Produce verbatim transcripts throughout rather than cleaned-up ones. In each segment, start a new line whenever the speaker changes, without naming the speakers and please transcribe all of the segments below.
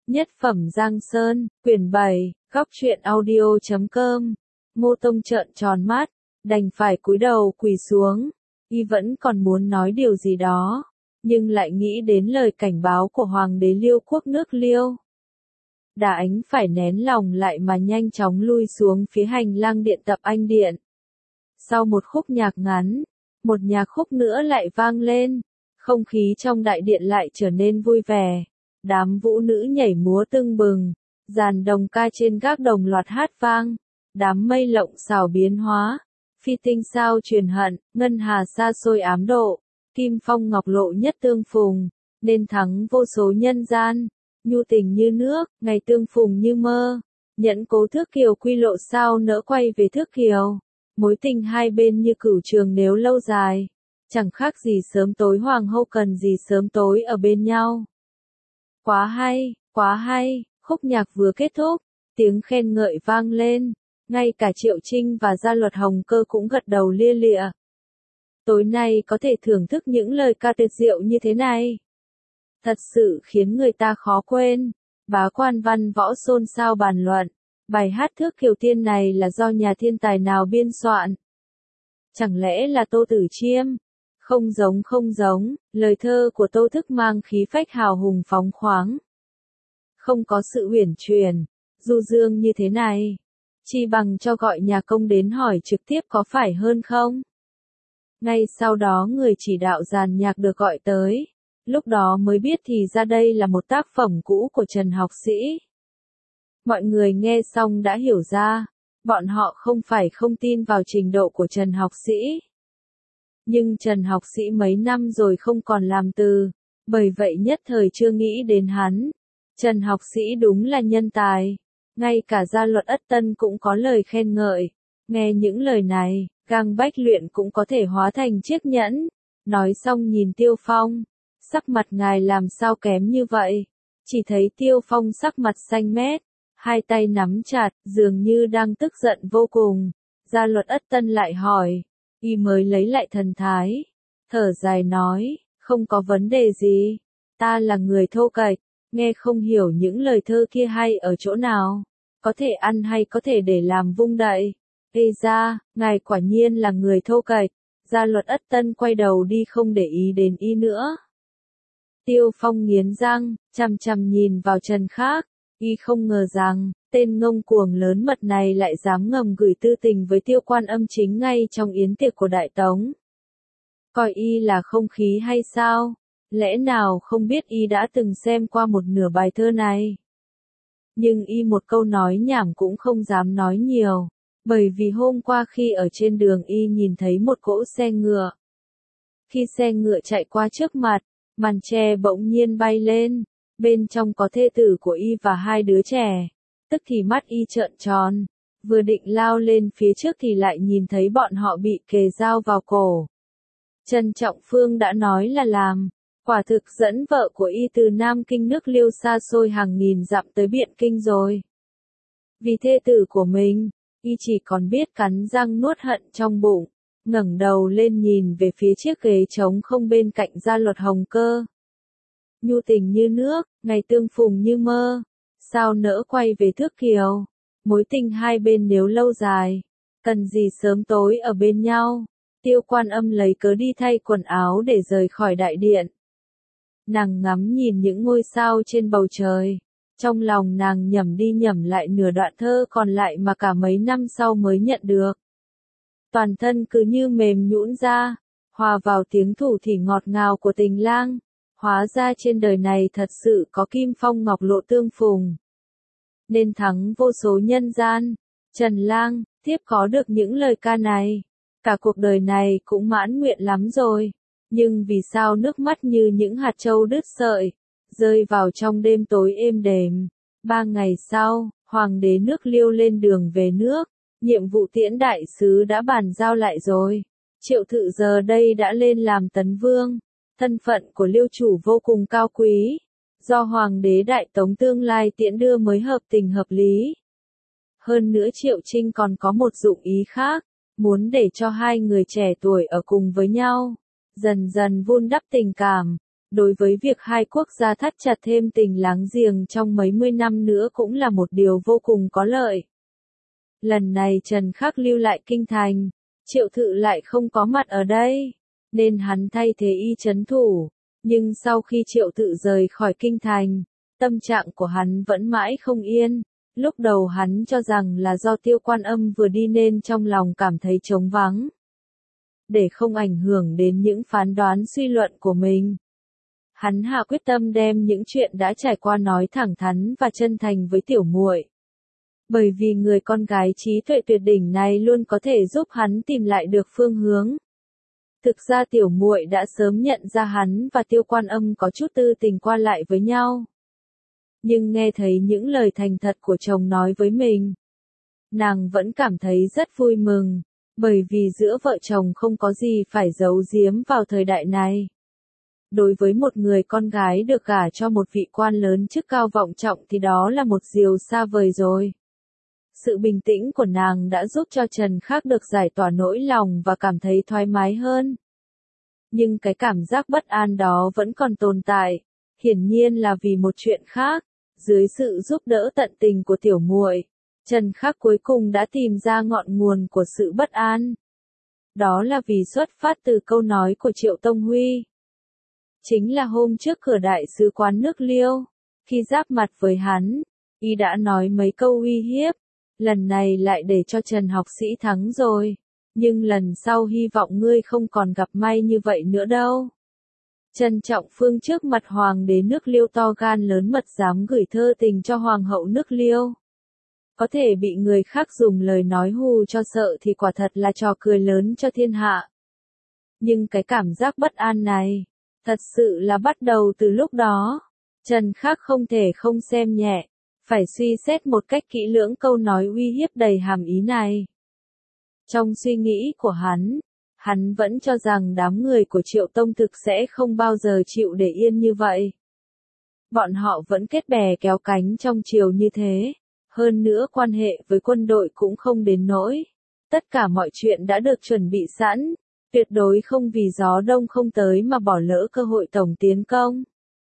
Nhất phẩm Giang Sơn, quyển bảy, góc truyện audio chấm com. Ngô Tông trợn tròn mắt, đành phải cúi đầu quỳ xuống. Y vẫn còn muốn nói điều gì đó, nhưng lại nghĩ đến lời cảnh báo của Hoàng đế Liêu quốc nước Liêu. Đà Ánh phải nén lòng lại mà nhanh chóng lui xuống phía hành lang điện Tập Anh Điện. Sau một khúc nhạc ngắn, một nhạc khúc nữa lại vang lên, không khí trong đại điện lại trở nên vui vẻ. Đám vũ nữ nhảy múa tưng bừng, dàn đồng ca trên các đồng loạt hát vang, đám mây lộng xảo biến hóa, phi tinh sao truyền hận, ngân hà xa xôi ám độ, kim phong ngọc lộ nhất tương phùng, nên thắng vô số nhân gian, nhu tình như nước, ngày tương phùng như mơ, nhẫn cố thước kiều quy lộ sao nỡ quay về thước kiều, mối tình hai bên như cửu trường nếu lâu dài, chẳng khác gì sớm tối hoàng hậu cần gì sớm tối ở bên nhau. Quá hay, quá hay, khúc nhạc vừa kết thúc, tiếng khen ngợi vang lên, ngay cả Triệu Trinh và Gia Luật Hồng Cơ cũng gật đầu lia lịa. Tối nay có thể thưởng thức những lời ca tuyệt diệu như thế này. Thật sự khiến người ta khó quên, bá quan văn võ xôn xao bàn luận, bài hát Thước Kiều Tiên này là do nhà thiên tài nào biên soạn? Chẳng lẽ là Tô Tử Chiêm? Không giống không giống, lời thơ của Tô Thức mang khí phách hào hùng phóng khoáng. Không có sự uyển chuyển, du dương như thế này. Chi bằng cho gọi nhà công đến hỏi trực tiếp có phải hơn không? Ngay sau đó người chỉ đạo dàn nhạc được gọi tới. Lúc đó mới biết thì ra đây là một tác phẩm cũ của Trần Học Sĩ. Mọi người nghe xong đã hiểu ra, bọn họ không phải không tin vào trình độ của Trần Học Sĩ. Nhưng Trần Học Sĩ mấy năm rồi không còn làm từ, bởi vậy nhất thời chưa nghĩ đến hắn. Trần Học Sĩ đúng là nhân tài, ngay cả Gia Luật Ất Tân cũng có lời khen ngợi. Nghe những lời này, gang bách luyện cũng có thể hóa thành chiếc nhẫn. Nói xong nhìn Tiêu Phong, sắc mặt ngài làm sao kém như vậy? Chỉ thấy Tiêu Phong sắc mặt xanh mét, hai tay nắm chặt, dường như đang tức giận vô cùng. Gia Luật Ất Tân lại hỏi. Y mới lấy lại thần thái, thở dài nói, không có vấn đề gì, ta là người thô kệch, nghe không hiểu những lời thơ kia hay ở chỗ nào, có thể ăn hay có thể để làm vung đậy. Ê ra, ngài quả nhiên là người thô kệch. Gia Luật Ất Tân quay đầu đi không để ý đến Y nữa. Tiêu Phong nghiến răng, chằm chằm nhìn vào Trần Khác, Y không ngờ rằng tên ngông cuồng lớn mật này lại dám ngầm gửi tư tình với Tiêu Quan Âm Chính ngay trong yến tiệc của Đại Tống. Coi Y là không khí hay sao? Lẽ nào không biết Y đã từng xem qua một nửa bài thơ này? Nhưng Y một câu nói nhảm cũng không dám nói nhiều, bởi vì hôm qua khi ở trên đường Y nhìn thấy một cỗ xe ngựa. Khi xe ngựa chạy qua trước mặt, màn che bỗng nhiên bay lên, bên trong có thê tử của Y và hai đứa trẻ. Tức thì mắt Y trợn tròn, vừa định lao lên phía trước thì lại nhìn thấy bọn họ bị kề dao vào cổ. Trần Trọng Phương đã nói là làm, quả thực dẫn vợ của Y từ Nam Kinh nước Liêu xa xôi hàng nghìn dặm tới Biện Kinh rồi. Vì thê tử của mình, Y chỉ còn biết cắn răng nuốt hận trong bụng, ngẩng đầu lên nhìn về phía chiếc ghế trống không bên cạnh Gia Luật Hồng Cơ. Nhu tình như nước, ngày tương phùng như mơ. Sao nỡ quay về thước kiều, mối tình hai bên nếu lâu dài, cần gì sớm tối ở bên nhau. Tiêu Quan Âm lấy cớ đi thay quần áo để rời khỏi đại điện. Nàng ngắm nhìn những ngôi sao trên bầu trời, trong lòng nàng nhẩm đi nhẩm lại nửa đoạn thơ còn lại mà cả mấy năm sau mới nhận được. Toàn thân cứ như mềm nhũn ra, hòa vào tiếng thủ thỉ ngọt ngào của tình lang. Hóa ra trên đời này thật sự có kim phong ngọc lộ tương phùng. Nên thắng vô số nhân gian. Trần Lang, tiếp có được những lời ca này. Cả cuộc đời này cũng mãn nguyện lắm rồi. Nhưng vì sao nước mắt như những hạt châu đứt sợi, rơi vào trong đêm tối êm đềm. Ba ngày sau, Hoàng đế nước Liêu lên đường về nước. Nhiệm vụ tiễn đại sứ đã bàn giao lại rồi. Triệu Thự giờ đây đã lên làm tấn vương. Thân phận của Liêu chủ vô cùng cao quý, do Hoàng đế Đại Tống tương lai tiễn đưa mới hợp tình hợp lý. Hơn nữa Triệu Trinh còn có một dụng ý khác, muốn để cho hai người trẻ tuổi ở cùng với nhau, dần dần vun đắp tình cảm, Đối với việc hai quốc gia thắt chặt thêm tình láng giềng trong mấy mươi năm nữa cũng là một điều vô cùng có lợi. Lần này Trần Khắc lưu lại kinh thành, Triệu Thự lại không có mặt ở đây, nên hắn thay thế y trấn thủ, nhưng sau khi Triệu Thự rời khỏi kinh thành, tâm trạng của hắn vẫn mãi không yên. Lúc đầu hắn cho rằng là do Tiêu Quan Âm vừa đi nên trong lòng cảm thấy trống vắng. Để không ảnh hưởng đến những phán đoán suy luận của mình, hắn hạ quyết tâm đem những chuyện đã trải qua nói thẳng thắn và chân thành với tiểu muội. Bởi vì người con gái trí tuệ tuyệt đỉnh này luôn có thể giúp hắn tìm lại được phương hướng. Thực ra tiểu muội đã sớm nhận ra hắn và Tiêu Quan Âm có chút tư tình qua lại với nhau. Nhưng nghe thấy những lời thành thật của chồng nói với mình, nàng vẫn cảm thấy rất vui mừng, bởi vì giữa vợ chồng không có gì phải giấu giếm vào thời đại này. Đối với một người con gái được gả cho một vị quan lớn chức cao vọng trọng thì đó là một điều xa vời rồi. Sự bình tĩnh của nàng đã giúp cho Trần Khắc được giải tỏa nỗi lòng và cảm thấy thoải mái hơn. Nhưng cái cảm giác bất an đó vẫn còn tồn tại, hiển nhiên là vì một chuyện khác. Dưới sự giúp đỡ tận tình của tiểu muội, Trần Khắc cuối cùng đã tìm ra ngọn nguồn của sự bất an. Đó là vì xuất phát từ câu nói của Triệu Tông Huy. Chính là hôm trước cửa đại sứ quán nước Liêu, khi giáp mặt với hắn, y đã nói mấy câu uy hiếp, lần này lại để cho Trần học sĩ thắng rồi, nhưng lần sau hy vọng ngươi không còn gặp may như vậy nữa đâu. Trần Trọng Phương trước mặt hoàng đế nước Liêu to gan lớn mật dám gửi thơ tình cho hoàng hậu nước Liêu. Có thể bị người khác dùng lời nói hù cho sợ thì quả thật là trò cười lớn cho thiên hạ. Nhưng cái cảm giác bất an này, thật sự là bắt đầu từ lúc đó. Trần Khắc không thể không xem nhẹ, phải suy xét một cách kỹ lưỡng câu nói uy hiếp đầy hàm ý này. Trong suy nghĩ của hắn, hắn vẫn cho rằng đám người của Triệu Tông Thực sẽ không bao giờ chịu để yên như vậy. Bọn họ vẫn kết bè kéo cánh trong triều như thế, hơn nữa quan hệ với quân đội cũng không đến nỗi. Tất cả mọi chuyện đã được chuẩn bị sẵn, tuyệt đối không vì gió đông không tới mà bỏ lỡ cơ hội tổng tiến công.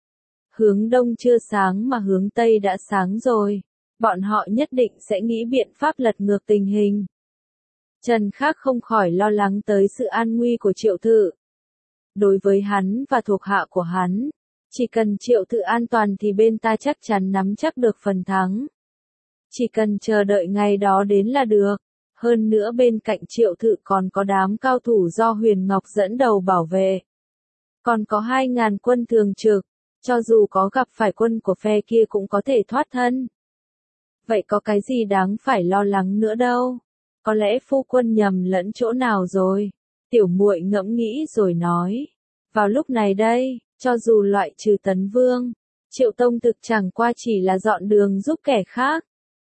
Hướng đông chưa sáng mà hướng tây đã sáng rồi, bọn họ nhất định sẽ nghĩ biện pháp lật ngược tình hình. Trần Khắc không khỏi lo lắng tới sự an nguy của Triệu Thự. Đối với hắn và thuộc hạ của hắn, chỉ cần Triệu Thự an toàn thì bên ta chắc chắn nắm chắc được phần thắng. Chỉ cần chờ đợi ngày đó đến là được. Hơn nữa bên cạnh Triệu Thự còn có đám cao thủ do Huyền Ngọc dẫn đầu bảo vệ. Còn có hai ngàn quân thường trực, cho dù có gặp phải quân của phe kia cũng có thể thoát thân. Vậy có cái gì đáng phải lo lắng nữa đâu. Có lẽ phu quân nhầm lẫn chỗ nào rồi. Tiểu muội ngẫm nghĩ rồi nói. Vào lúc này đây, cho dù loại trừ Tấn Vương, Triệu Tông Thực chẳng qua chỉ là dọn đường giúp kẻ khác.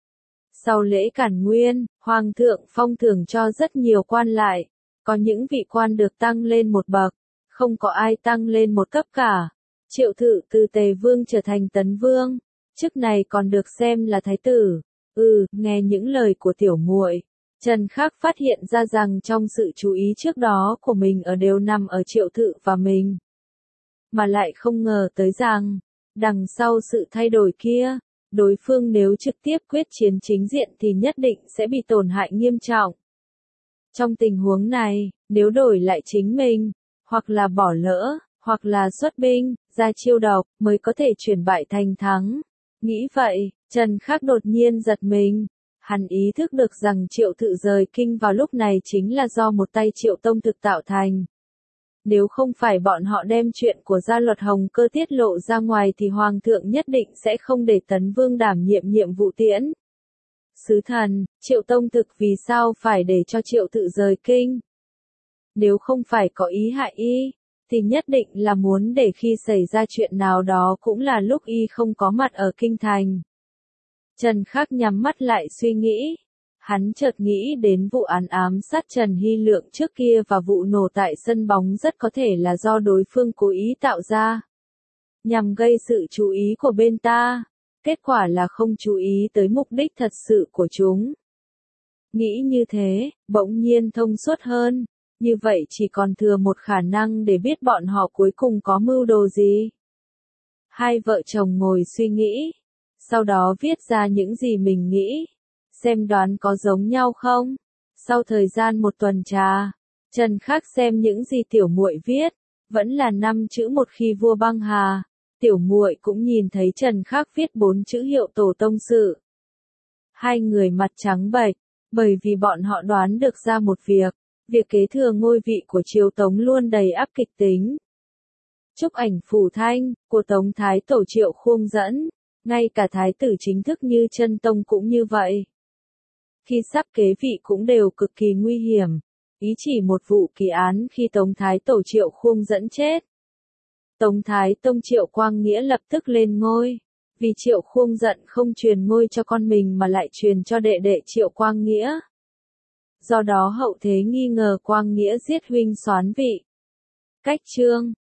Sau lễ Cản Nguyên, Hoàng thượng phong thưởng cho rất nhiều quan lại. Có những vị quan được tăng lên một bậc, không có ai tăng lên một cấp cả. Triệu Thự từ Tề Vương trở thành Tấn Vương, chức này còn được xem là thái tử. Ừ, nghe những lời của tiểu muội, Trần Khắc phát hiện ra rằng trong sự chú ý trước đó của mình ở đều nằm ở Triệu Thự và mình. Mà lại không ngờ tới rằng, đằng sau sự thay đổi kia, đối phương nếu trực tiếp quyết chiến chính diện thì nhất định sẽ bị tổn hại nghiêm trọng. Trong tình huống này, nếu đổi lại chính mình, hoặc là bỏ lỡ, hoặc là xuất binh, ra chiêu độc, mới có thể chuyển bại thành thắng. Nghĩ vậy, Trần Khắc đột nhiên giật mình. Hắn ý thức được rằng Triệu Thự rời kinh vào lúc này chính là do một tay Triệu Tông Thực tạo thành. Nếu không phải bọn họ đem chuyện của gia luật Hồng Cơ tiết lộ ra ngoài thì Hoàng thượng nhất định sẽ không để Tấn Vương đảm nhiệm nhiệm vụ tiễn. Sứ thần, Triệu Tông Thực vì sao phải để cho Triệu Thự rời kinh? Nếu không phải có ý hại y, thì nhất định là muốn để khi xảy ra chuyện nào đó cũng là lúc y không có mặt ở kinh thành. Trần Khắc nhắm mắt lại suy nghĩ. Hắn chợt nghĩ đến vụ án ám sát Trần Hy Lượng trước kia và vụ nổ tại sân bóng rất có thể là do đối phương cố ý tạo ra. Nhằm gây sự chú ý của bên ta. Kết quả là không chú ý tới mục đích thật sự của chúng. Nghĩ như thế, bỗng nhiên thông suốt hơn. Như vậy chỉ còn thừa một khả năng để biết bọn họ cuối cùng có mưu đồ gì. Hai vợ chồng ngồi suy nghĩ, sau đó viết ra những gì mình nghĩ, xem đoán có giống nhau không. Sau thời gian một tuần trà, Trần Khắc xem những gì tiểu muội viết, vẫn là năm chữ một khi vua băng hà. Tiểu muội cũng nhìn thấy Trần Khắc viết bốn chữ hiệu tổ tông sự. Hai người mặt trắng bệch, bởi vì bọn họ đoán được ra một việc, việc kế thừa ngôi vị của triều Tống luôn đầy áp kịch tính. Chúc ảnh phủ thanh, của Tống Thái Tổ Triệu Khuông dẫn, ngay cả thái tử chính thức như Chân Tông cũng như vậy. Khi sắp kế vị cũng đều cực kỳ nguy hiểm, ý chỉ một vụ kỳ án khi Tống Thái Tổ Triệu Khuông dẫn chết. Tống Thái Tông Triệu Quang Nghĩa lập tức lên ngôi, vì Triệu Khuông giận không truyền ngôi cho con mình mà lại truyền cho đệ đệ Triệu Quang Nghĩa. Do đó hậu thế nghi ngờ Quang Nghĩa giết huynh soán vị. Cách chương